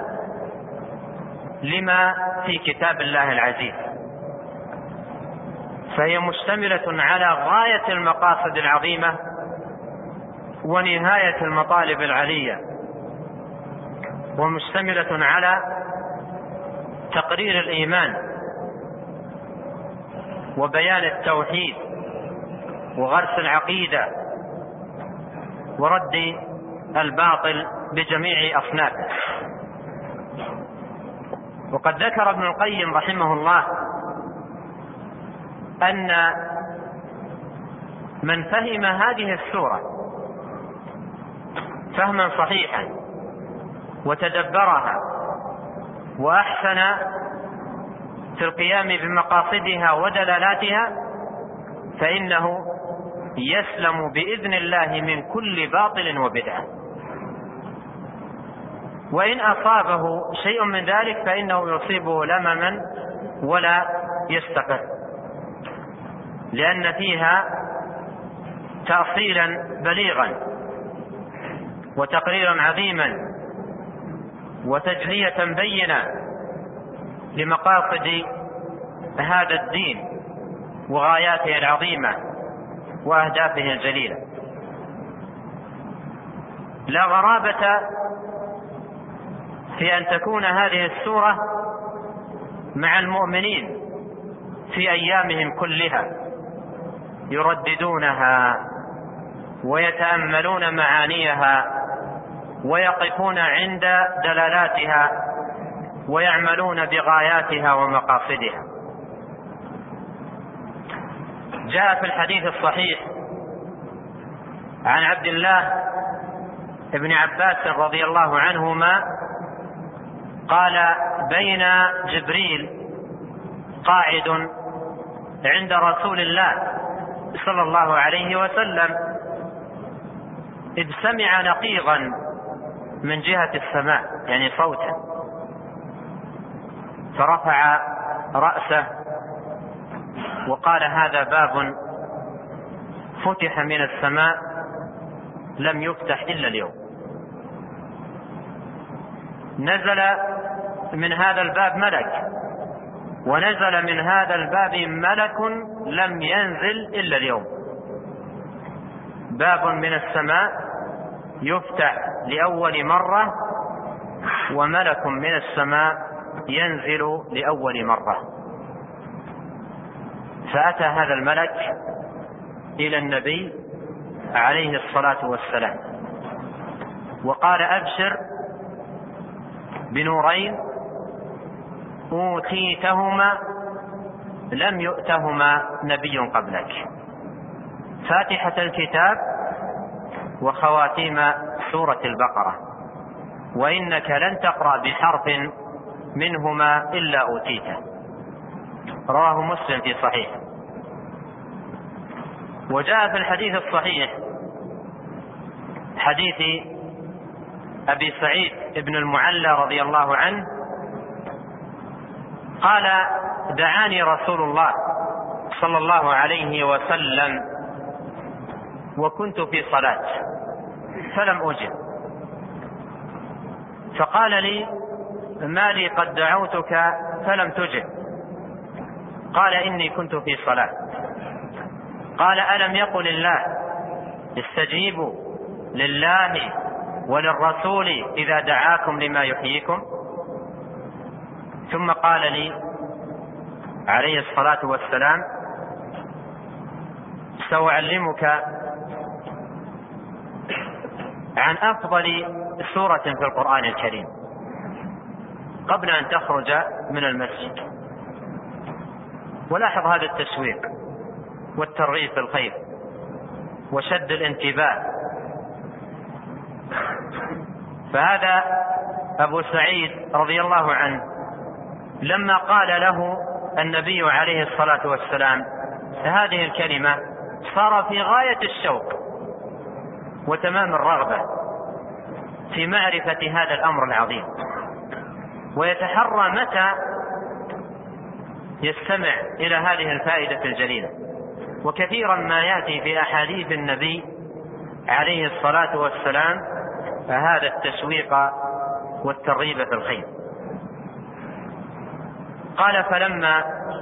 لما في كتاب الله العزيز، فهي مشتملة على غاية المقاصد العظيمة ونهاية المطالب العلية، ومشتملة على تقرير الإيمان وبيان التوحيد وغرس العقيدة ورد الباطل بجميع أصنافه. وقد ذكر ابن القيم رحمه الله أن من فهم هذه السورة فهما صحيحا وتدبرها وأحسن في القيام بمقاصدها ودلالاتها فإنه يسلم بإذن الله من كل باطل وبدعة، وإن أصابه شيء من ذلك فإنه يصيبه لمما ولا يستقر، لأن فيها تأصيلا بليغا وتقريرا عظيما وتجلية بينة لمقاصد هذا الدين وغاياته العظيمة وأهدافه الجليلة. لا غرابة في أن تكون هذه السورة مع المؤمنين في أيامهم كلها يرددونها ويتأملون معانيها ويقفون عند دلالاتها ويعملون بغاياتها ومقاصدها. جاء في الحديث الصحيح عن عبد الله بن عباس رضي الله عنهما قال: بين جبريل قاعد عند رسول الله صلى الله عليه وسلم إذ سمع نقيضا من جهة السماء، يعني صوتا، فرفع رأسه وقال: هذا باب فتح من السماء لم يفتح إلا اليوم. نزل من هذا الباب ملك، ونزل من هذا الباب ملك لم ينزل إلا اليوم. باب من السماء يفتح لأول مرة، وملك من السماء ينزل لأول مرة. فأتى هذا الملك إلى النبي عليه الصلاة والسلام وقال: أبشر بنورين أوتيتهما لم يؤتهما نبي قبلك، فاتحة الكتاب وخواتيم سورة البقرة، وإنك لن تقرأ بحرف منهما إلا أوتيته. رواه مسلم في صحيح. وجاء في الحديث الصحيح حديث أبي سعيد بن المعلى رضي الله عنه قال: دعاني رسول الله صلى الله عليه وسلم وكنت في صلاة فلم أجب، فقال لي: ما لي قد دعوتك فلم تجب؟ قال: إني كنت في صلاة. قال: ألم يقل الله استجيبوا لله وللرسول إذا دعاكم لما يحييكم؟ ثم قال لي عليه الصلاة والسلام: سأعلمك عن أفضل سورة في القرآن الكريم قبل أن تخرج من المسجد. ولاحظ هذا التشويق والترغيب في الخير وشد الانتباه. فهذا أبو سعيد رضي الله عنه لما قال له النبي عليه الصلاة والسلام هذه الكلمة صار في غاية الشوق وتمام الرغبة في معرفة هذا الأمر العظيم، ويتحرى متى يستمع إلى هذه الفائدة الجليلة. وكثيرا ما يأتي في أحاديث النبي عليه الصلاة والسلام هذا التشويق والترغيب في الخير. قال فلما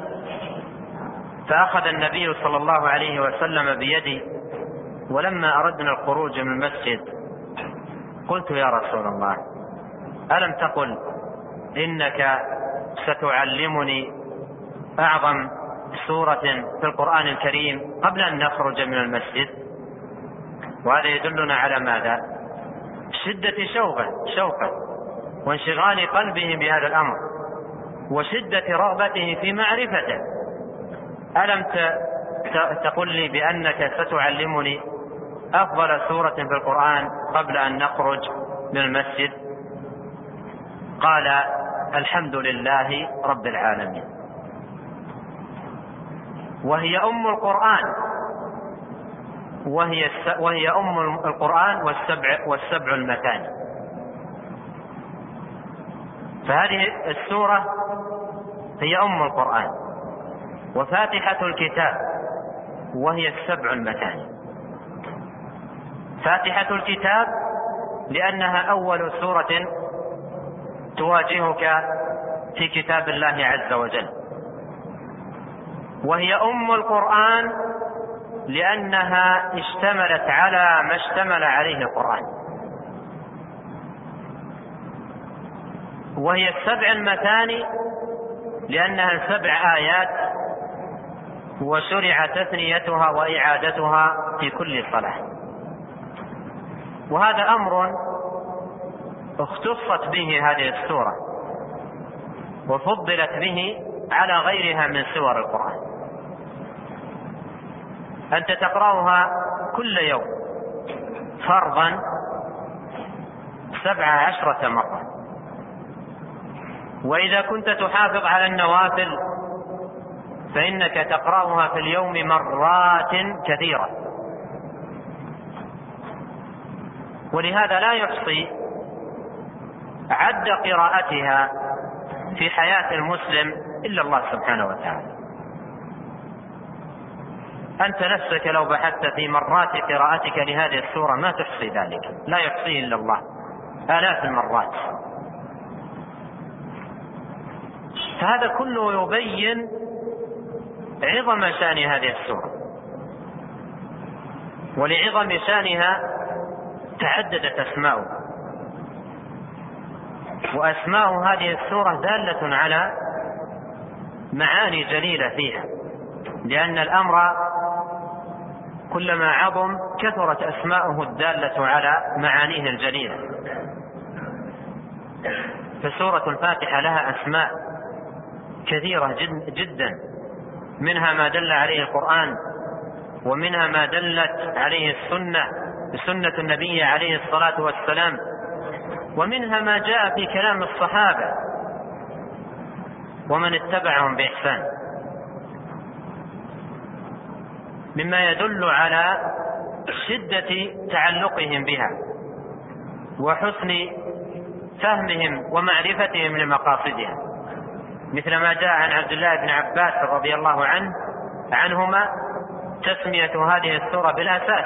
فأخذ النبي صلى الله عليه وسلم بيدي ولما أردنا الخروج من المسجد قلت يا رسول الله ألم تقل إنك ستعلمني أعظم سورة في القرآن الكريم قبل أن نخرج من المسجد؟ وهذا يدلنا على ماذا؟ شدة شوقه شوقه وانشغال قلبه بهذا الأمر وشدة رغبته في معرفته. ألم تقل لي بأنك ستعلمني أفضل سورة في القرآن قبل أن نخرج من المسجد؟ قال الحمد لله رب العالمين، وهي أم القرآن وهي وهي أم القرآن والسبع والسبع المثاني. فهذه السورة هي أم القرآن وفاتحة الكتاب وهي السبع المثاني. فاتحة الكتاب لأنها أول سورة تواجهك في كتاب الله عز وجل، وهي أم القرآن لأنها اشتملت على ما اشتمل عليه القرآن، وهي السبع المثاني لأنها سبع آيات وشرع تثنيتها وإعادتها في كل صلاة. وهذا أمر اختصت به هذه السورة وفضلت به على غيرها من سور القرآن. أنت تقرأها كل يوم فرضا سبع عشرة مرة، وإذا كنت تحافظ على النوافل فإنك تقرأها في اليوم مرات كثيرة. ولهذا لا يحصي عد قراءتها في حياة المسلم إلا الله سبحانه وتعالى. أنت نفسك لو بحثت في مرات قراءتك لهذه السورة ما تحصي ذلك، لا يحصيه إلا الله، آلاف المرات. فهذا كله يبين عظم شأن هذه السورة، ولعظم شأنها تعددت أسماؤها. وأسماء هذه السورة دالة على معاني جليلة فيها، لأن الأمر كلما عظم كثرت أسماؤه الدالة على معانيه الجليلة. فسورة الفاتحة لها أسماء كثيرة جدا، منها ما دل عليه القرآن، ومنها ما دلت عليه السنة بسنة النبي عليه الصلاة والسلام، ومنها ما جاء في كلام الصحابة ومن اتبعهم بإحسان، مما يدل على شدة تعلقهم بها وحسن فهمهم ومعرفتهم لمقاصدها، مثل ما جاء عن عبد الله بن عباس رضي الله عنه عنهما تسمية هذه السورة بالأساس.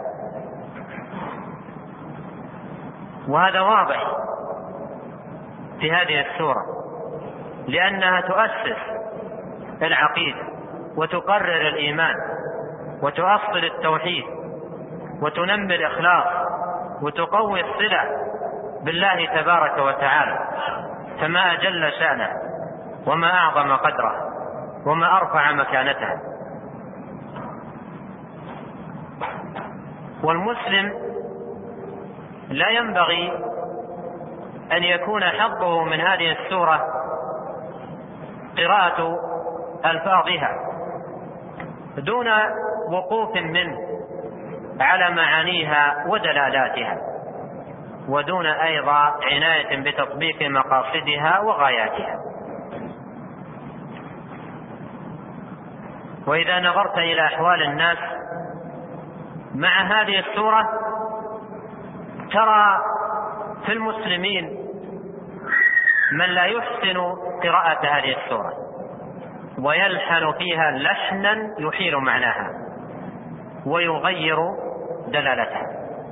وهذا واضح في هذه السورة لأنها تؤسس العقيدة وتقرر الإيمان وتؤصل التوحيد وتنمي الإخلاص وتقوي الصلة بالله تبارك وتعالى. فما أجل شأنه وما أعظم قدره وما أرفع مكانته. والمسلم لا ينبغي أن يكون حظه من هذه السورة قراءة ألفاظها دون وقوف منه على معانيها ودلالاتها، ودون أيضا عناية بتطبيق مقاصدها وغاياتها. وإذا نظرت إلى أحوال الناس مع هذه السورة ترى في المسلمين من لا يحسن قراءة هذه السورة ويلحن فيها لحنا يحيل معناها ويغير دلالتها،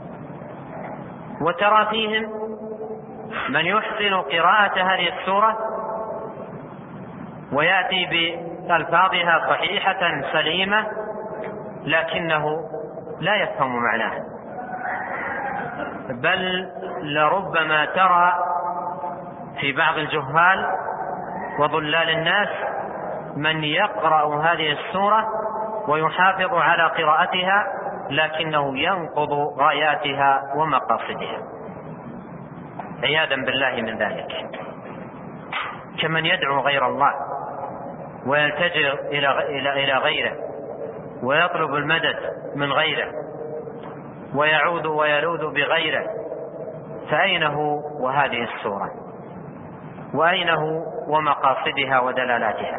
وترى فيهم من يحسن قراءة هذه السورة ويأتي بألفاظها صحيحة سليمة لكنه لا يفهم معناها، بل لربما ترى في بعض الجهال وضلال الناس من يقرأ هذه السورة ويحافظ على قراءتها لكنه ينقض غاياتها ومقاصدها عياذا بالله من ذلك، كمن يدعو غير الله ويلتجئ إلى غيره ويطلب المدد من غيره ويعود ويلوذ بغيره. فأين هو وهذه السورة؟ وأين هو ومقاصدها ودلالاتها؟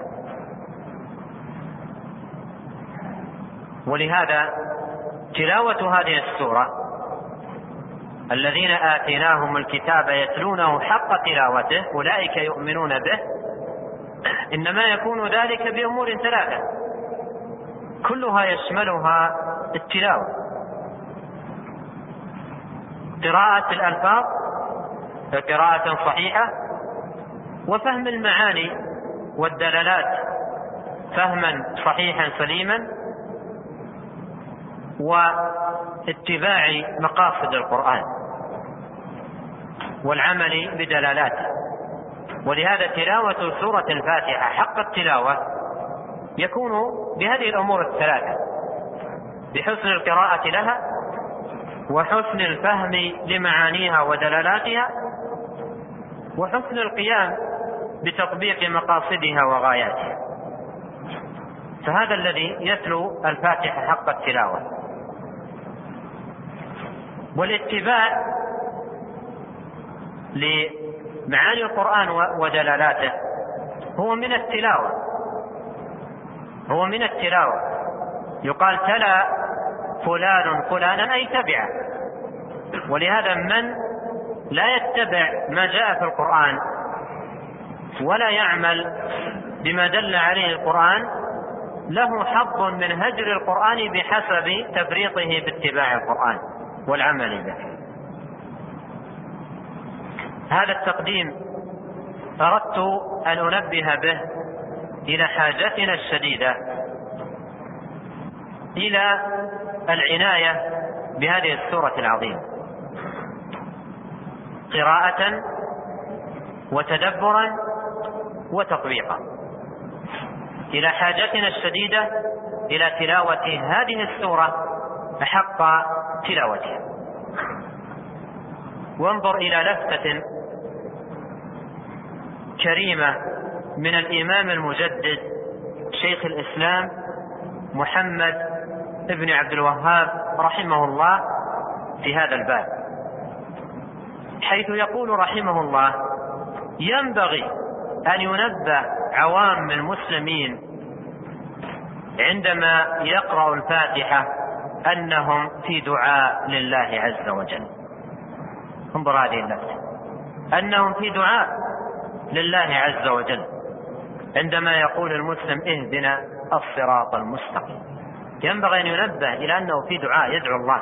ولهذا تلاوة هذه السورة الذين آتيناهم الكتاب يتلونه حق تلاوته أولئك يؤمنون به، إنما يكون ذلك بأمور ثلاثة كلها يشملها التلاوة: قراءة الألفاظ قراءة صحيحة، وفهم المعاني والدلالات فهما صحيحا سليما، واتباع مقاصد القرآن والعمل بدلالاته. ولهذا تلاوة سورة الفاتحة حق التلاوة يكون بهذه الأمور الثلاثة: بحسن القراءة لها، وحسن الفهم لمعانيها ودلالاتها، وحسن القيام بتطبيق مقاصدها وغاياتها. فهذا الذي يتلو الفاتحة حق التلاوة. والاتباع لمعاني القرآن ودلالاته هو من التلاوة هو من التلاوة يقال تلا فلان فلانا أي تبع. ولهذا من لا يتبع ما جاء في القرآن ولا يعمل بما دل عليه القرآن له حظ من هجر القرآن بحسب تفريطه باتباع القرآن والعمل به. هذا التقديم أردت أن أنبه به إلى حاجتنا الشديدة إلى العناية بهذه السورة العظيمة قراءة وتدبرا وتطبيقا، إلى حاجتنا الشديدة إلى تلاوة هذه السورة حق تلاوتها. وانظر إلى لفتة كريمة من الإمام المجدد شيخ الإسلام محمد ابن عبد الوهاب رحمه الله في هذا الباب، حيث يقول رحمه الله: ينبغي أن ينبه عوام المسلمين عندما يقرأ الفاتحة أنهم في دعاء لله عز وجل. انظر هذه اللفتة: أنهم في دعاء لله عز وجل عندما يقول المسلم اهدنا الصراط المستقيم. ينبغي أن ينبه إلى أنه في دعاء، يدعو الله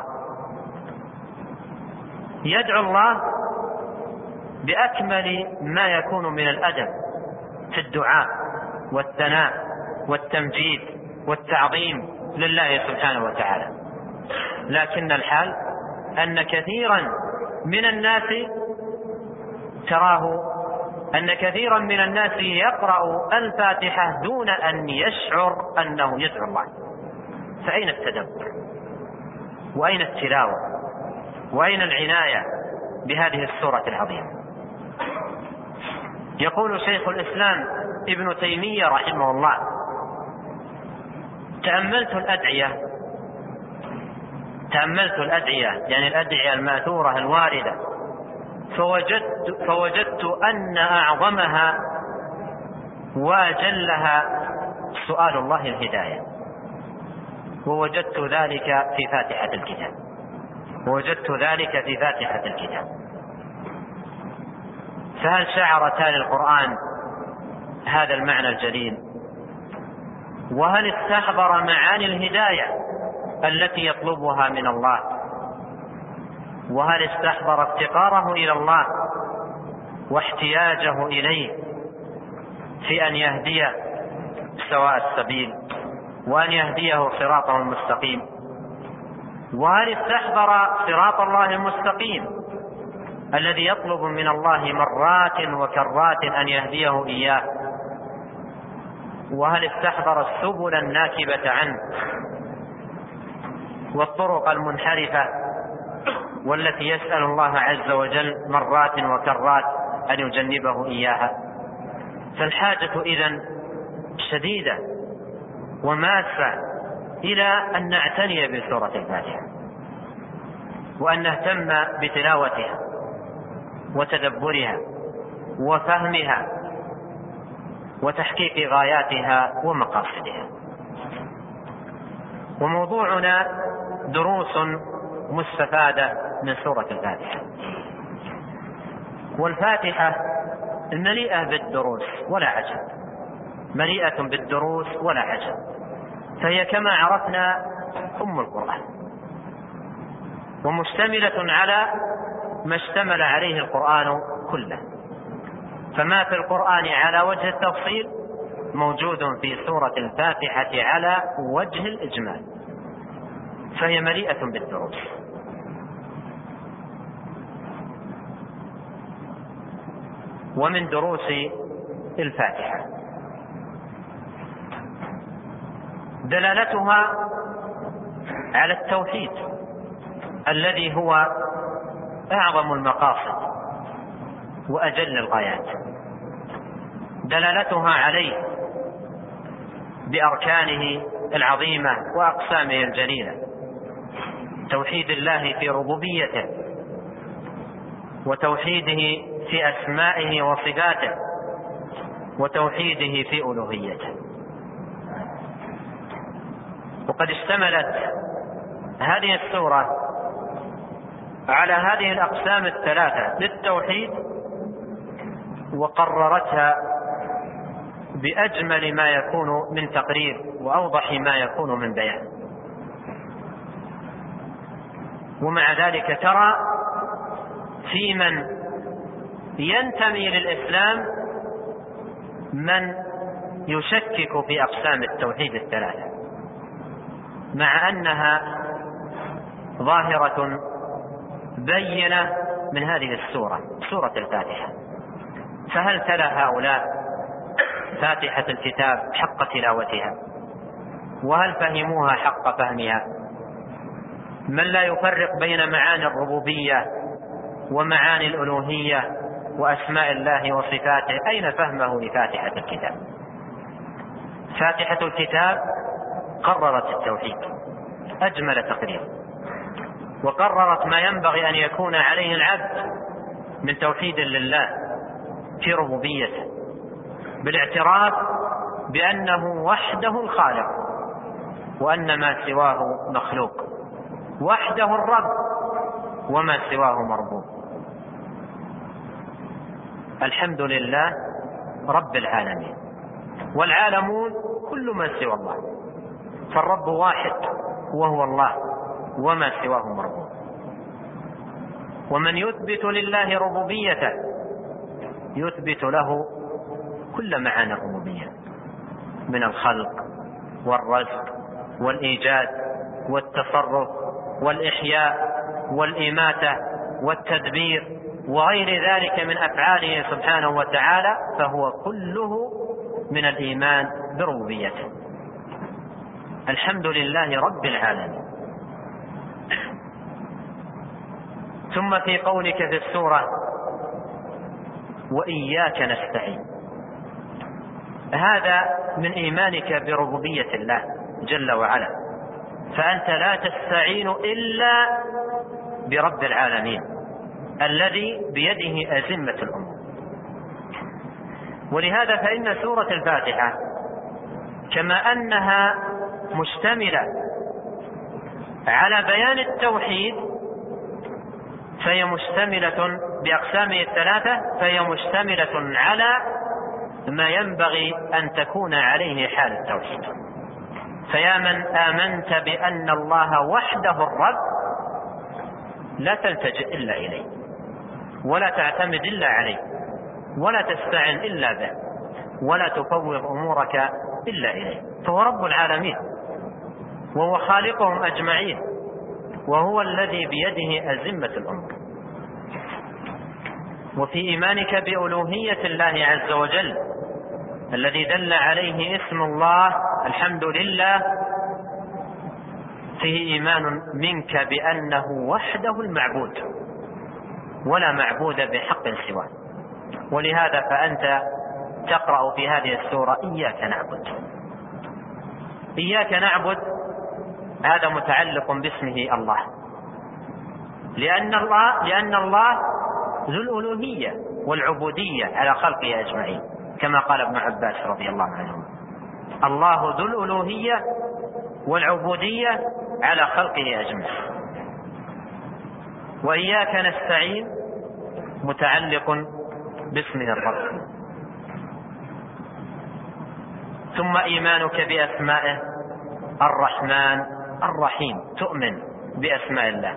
يدعو الله بأكمل ما يكون من الأدب في الدعاء والثناء والتمجيد والتعظيم لله سبحانه وتعالى. لكن الحال أن كثيرا من الناس تراه أن كثيرا من الناس يقرأ الفاتحة دون أن يشعر أنه يدعو الله. فأين التدبر؟ وأين التلاوة وأين العناية بهذه السورة العظيمة؟ يقول شيخ الإسلام ابن تيمية رحمه الله: تأملت الأدعية تأملت الأدعية يعني الأدعية الماثورة الواردة فوجدت, فوجدت أن أعظمها وأجلها سؤال الله الهداية، ووجدت ذلك في فاتحة الكتاب ووجدت ذلك في فاتحة الكتاب. فهل شعر تالي القرآن هذا المعنى الجليل؟ وهل استحضر معاني الهداية التي يطلبها من الله؟ وهل استحضر افتقاره إلى الله واحتياجه إليه في أن يهدي سواء السبيل وأن يهديه صراطه المستقيم؟ وهل استحضر صراط الله المستقيم الذي يطلب من الله مرات وكرات أن يهديه إياه؟ وهل استحضر السبل الناكبة عنه والطرق المنحرفة والتي يسأل الله عز وجل مرات وكرات أن يجنبه إياها؟ فالحاجة إذن شديدة وماسة إلى أن نعتني بسورة الفاتحة وأن نهتم بتلاوتها وتدبرها وفهمها وتحقيق غاياتها ومقاصدها. وموضوعنا دروس مستفادة من سورة الفاتحة. والفاتحة مليئة بالدروس ولا عجب، مليئة بالدروس ولا عجب، فهي كما عرفنا أم القرآن ومشتملة على ما اشتمل عليه القرآن كله. فما في القرآن على وجه التفصيل موجود في سورة الفاتحة على وجه الإجمال، فهي مليئة بالدروس. ومن دروس الفاتحة دلالتها على التوحيد الذي هو أعظم المقاصد وأجل الغايات، دلالتها عليه بأركانه العظيمة وأقسامه الجليلة: توحيد الله في ربوبيته، وتوحيده في أسمائه وصفاته، وتوحيده في ألوهيته. وقد اشتملت هذه السورة على هذه الأقسام الثلاثة للتوحيد، وقررتها بأجمل ما يكون من تقرير وأوضح ما يكون من بيان. ومع ذلك ترى في من ينتمي للإسلام من يشكك في أقسام التوحيد الثلاثة، مع أنها ظاهرة بينة من هذه السورة، سورة الفاتحة. فهل تلا هؤلاء فاتحة الكتاب حق تلاوتها؟ وهل فهموها حق فهمها؟ من لا يفرق بين معاني الربوبية ومعاني الألوهية وأسماء الله وصفاته، أين فهمه لفاتحة الكتاب؟ فاتحة الكتاب قررت التوحيد أجمل تقرير، وقررت ما ينبغي أن يكون عليه العبد من توحيد لله في ربوبيته، بالاعتراف بأنه وحده الخالق وأن ما سواه مخلوق، وحده الرب وما سواه مربوب. الحمد لله رب العالمين، والعالمون كل ما سوى الله، فالرب واحد وهو الله وما سواه مربوب. ومن يثبت لله ربوبيته يثبت له كل معاني الربوبية من الخلق والرزق والإيجاد والتصرف والإحياء والإماتة والتدبير وغير ذلك من أفعاله سبحانه وتعالى، فهو كله من الإيمان بربوبيته. الحمد لله رب العالمين. ثم في قولك في السورة وإياك نستعين، هذا من إيمانك بربوبية الله جل وعلا، فأنت لا تستعين إلا برب العالمين الذي بيده أزمة الأمور. ولهذا فإن سورة الفاتحة كما أنها مشتملة على بيان التوحيد فهي مشتملة بأقسامه الثلاثة، فهي مشتملة على ما ينبغي أن تكون عليه حال التوحيد. فيا من آمنت بأن الله وحده الرب لا تلتجئ إلا إليه، ولا تعتمد إلا عليه، ولا تستعن إلا به، ولا تفوض أمورك إلا إليه، فهو رب العالمين وهو خالقهم أجمعين، وهو الذي بيده أزمة الأمور. وفي إيمانك بألوهية الله عز وجل الذي دل عليه اسم الله الحمد لله فيه إيمان منك بأنه وحده المعبود ولا معبود بحق سواه. ولهذا فأنت تقرأ في هذه السورة إياك نعبد. إياك نعبد هذا متعلق باسمه الله، لأن الله لأن الله ذو الألوهية والعبودية على خلقه أجمعين، كما قال ابن عباس رضي الله عنه: الله ذو الألوهية والعبودية على خلقه أجمعين. وإياك نستعين متعلق باسمه الرب. ثم إيمانك بأسمائه الرحمن الرحيم، تؤمن بأسماء الله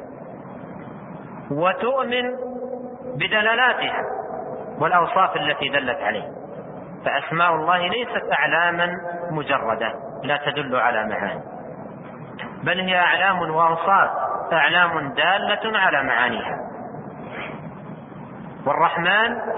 وتؤمن بدلالاتها والأوصاف التي دلت عليه. فأسماء الله ليست أعلاما مجردة لا تدل على معاني، بل هي أعلام وأوصاف، أعلام دالة على معانيها. والرحمن